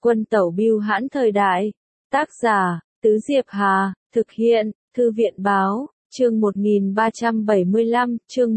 Quân tẩu bưu hãn thời đại. Tác giả, Tứ Diệp Hà, thực hiện, Thư viện báo, chương 1375, chương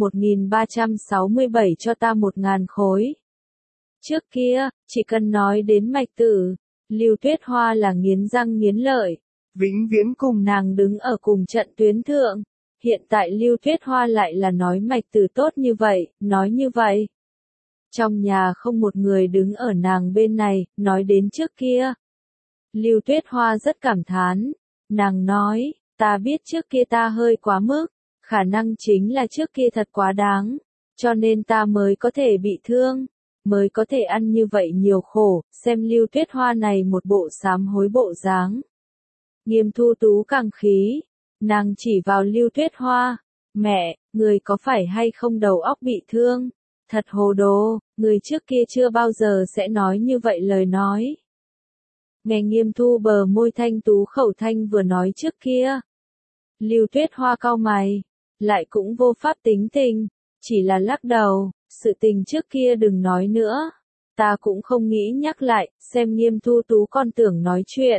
1367 cho ta 1.000 khối. Trước kia, chỉ cần nói đến Mạch Tử, Lưu Tuyết Hoa là nghiến răng nghiến lợi, vĩnh viễn cùng nàng đứng ở cùng trận tuyến thượng. Hiện tại Lưu Tuyết Hoa lại là nói Mạch Tử tốt như vậy, nói như vậy. Trong nhà không một người đứng ở nàng bên này, nói đến trước kia. Lưu Tuyết Hoa rất cảm thán, nàng nói, ta biết trước kia ta hơi quá mức, khả năng chính là trước kia thật quá đáng, cho nên ta mới có thể bị thương, mới có thể ăn như vậy nhiều khổ, xem Lưu Tuyết Hoa này một bộ sám hối bộ dáng. Nghiêm Thu Tú càng khí, nàng chỉ vào Lưu Tuyết Hoa, mẹ, người có phải hay không đầu óc bị thương? Thật hồ đồ, người trước kia chưa bao giờ sẽ nói như vậy lời nói. Nghe Nghiêm Thu bờ môi thanh tú khẩu thanh vừa nói trước kia. Lưu Tuyết Hoa cau mày, lại cũng vô pháp tính tình, chỉ là lắc đầu, sự tình trước kia đừng nói nữa. Ta cũng không nghĩ nhắc lại, xem Nghiêm Thu Tú con tưởng nói chuyện.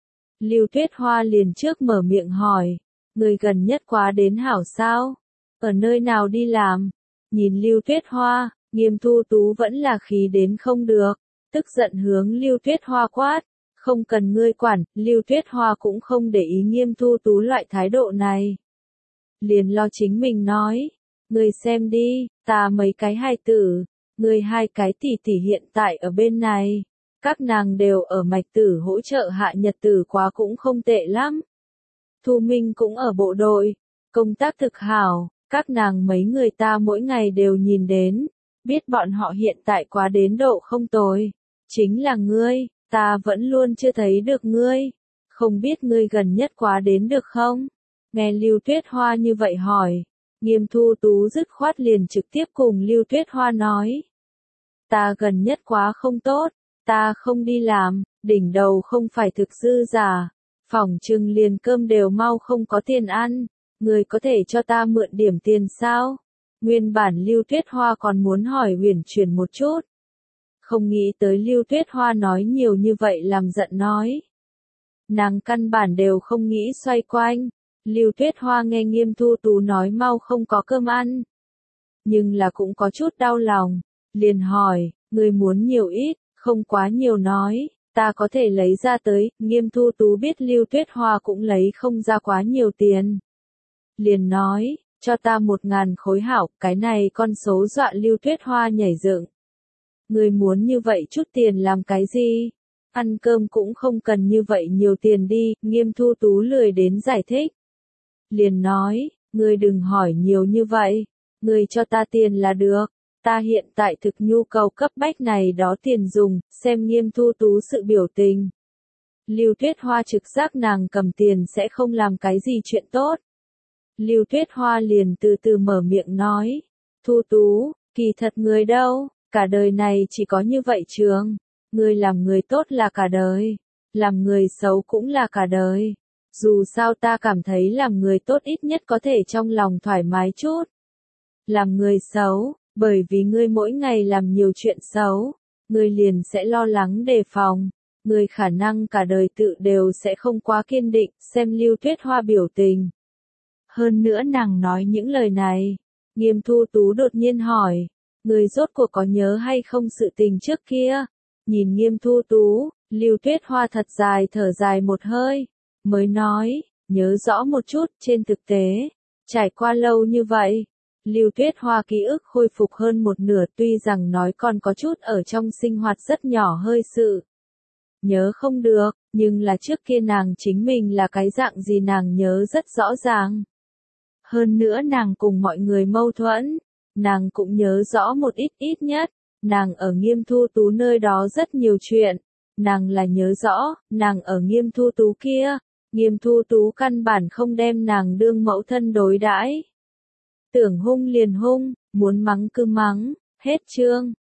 Lưu Tuyết Hoa liền trước mở miệng hỏi, người gần nhất quá đến hảo sao? Ở nơi nào đi làm? Nhìn Lưu Tuyết Hoa, Nghiêm Thu Tú vẫn là khí đến không được, tức giận hướng Lưu Tuyết Hoa quát, không cần ngươi quản. Lưu Tuyết Hoa cũng không để ý Nghiêm Thu Tú loại thái độ này. Liền lo chính mình nói, ngươi xem đi, ta mấy cái hài tử, ngươi hai cái tỷ tỷ hiện tại ở bên này, các nàng đều ở Mạch Tử hỗ trợ hạ nhật tử quá cũng không tệ lắm. Thu Minh cũng ở bộ đội, công tác thực hảo. Các nàng mấy người ta mỗi ngày đều nhìn đến, biết bọn họ hiện tại quá đến độ không tồi. Chính là ngươi, ta vẫn luôn chưa thấy được ngươi. Không biết ngươi gần nhất quá đến được không? Nghe Lưu Tuyết Hoa như vậy hỏi, Nghiêm Thu Tú dứt khoát liền trực tiếp cùng Lưu Tuyết Hoa nói. Ta gần nhất quá không tốt, ta không đi làm, đỉnh đầu không phải thực dư giả, phỏng chừng liền cơm đều mau không có tiền ăn. Người có thể cho ta mượn điểm tiền sao? Nguyên bản Lưu Tuyết Hoa còn muốn hỏi huyền chuyển một chút. Không nghĩ tới Lưu Tuyết Hoa nói nhiều như vậy làm giận nói. Nàng căn bản đều không nghĩ xoay quanh. Lưu Tuyết Hoa nghe Nghiêm Thu Tú nói mau không có cơm ăn. Nhưng là cũng có chút đau lòng. Liền hỏi, người muốn nhiều ít, không quá nhiều nói. Ta có thể lấy ra tới. Nghiêm Thu Tú biết Lưu Tuyết Hoa cũng lấy không ra quá nhiều tiền. Liền nói, cho ta 1.000 khối hảo, cái này con số dọa Lưu Tuyết Hoa nhảy dựng. Người muốn như vậy chút tiền làm cái gì? Ăn cơm cũng không cần như vậy nhiều tiền đi, Nghiêm Thu Tú lười đến giải thích. Liền nói, người đừng hỏi nhiều như vậy, người cho ta tiền là được, ta hiện tại thực nhu cầu cấp bách này đó tiền dùng, xem Nghiêm Thu Tú sự biểu tình. Lưu Tuyết Hoa trực giác nàng cầm tiền sẽ không làm cái gì chuyện tốt. Lưu Tuyết Hoa liền từ từ mở miệng nói, Thu Tú, kỳ thật người đâu, cả đời này chỉ có như vậy trường, người làm người tốt là cả đời, làm người xấu cũng là cả đời, dù sao ta cảm thấy làm người tốt ít nhất có thể trong lòng thoải mái chút. Làm người xấu, bởi vì ngươi mỗi ngày làm nhiều chuyện xấu, ngươi liền sẽ lo lắng đề phòng, ngươi khả năng cả đời tự đều sẽ không quá kiên định, xem Lưu Tuyết Hoa biểu tình. Hơn nữa nàng nói những lời này, Nghiêm Thu Tú đột nhiên hỏi, người rốt cuộc có nhớ hay không sự tình trước kia? Nhìn Nghiêm Thu Tú, Lưu Tuyết Hoa thật dài thở dài một hơi, mới nói, nhớ rõ một chút. Trên thực tế, trải qua lâu như vậy, Lưu Tuyết Hoa ký ức khôi phục hơn một nửa, tuy rằng nói còn có chút ở trong sinh hoạt rất nhỏ hơi sự nhớ không được, nhưng là trước kia nàng chính mình là cái dạng gì nàng nhớ rất rõ ràng. Hơn nữa nàng cùng mọi người mâu thuẫn, nàng cũng nhớ rõ một ít nhất, nàng ở Nghiêm Thu Tú nơi đó rất nhiều chuyện, nàng là nhớ rõ, nàng ở Nghiêm Thu Tú kia, Nghiêm Thu Tú căn bản không đem nàng đương mẫu thân đối đãi. Tưởng hung liền hung, muốn mắng cứ mắng, hết chương.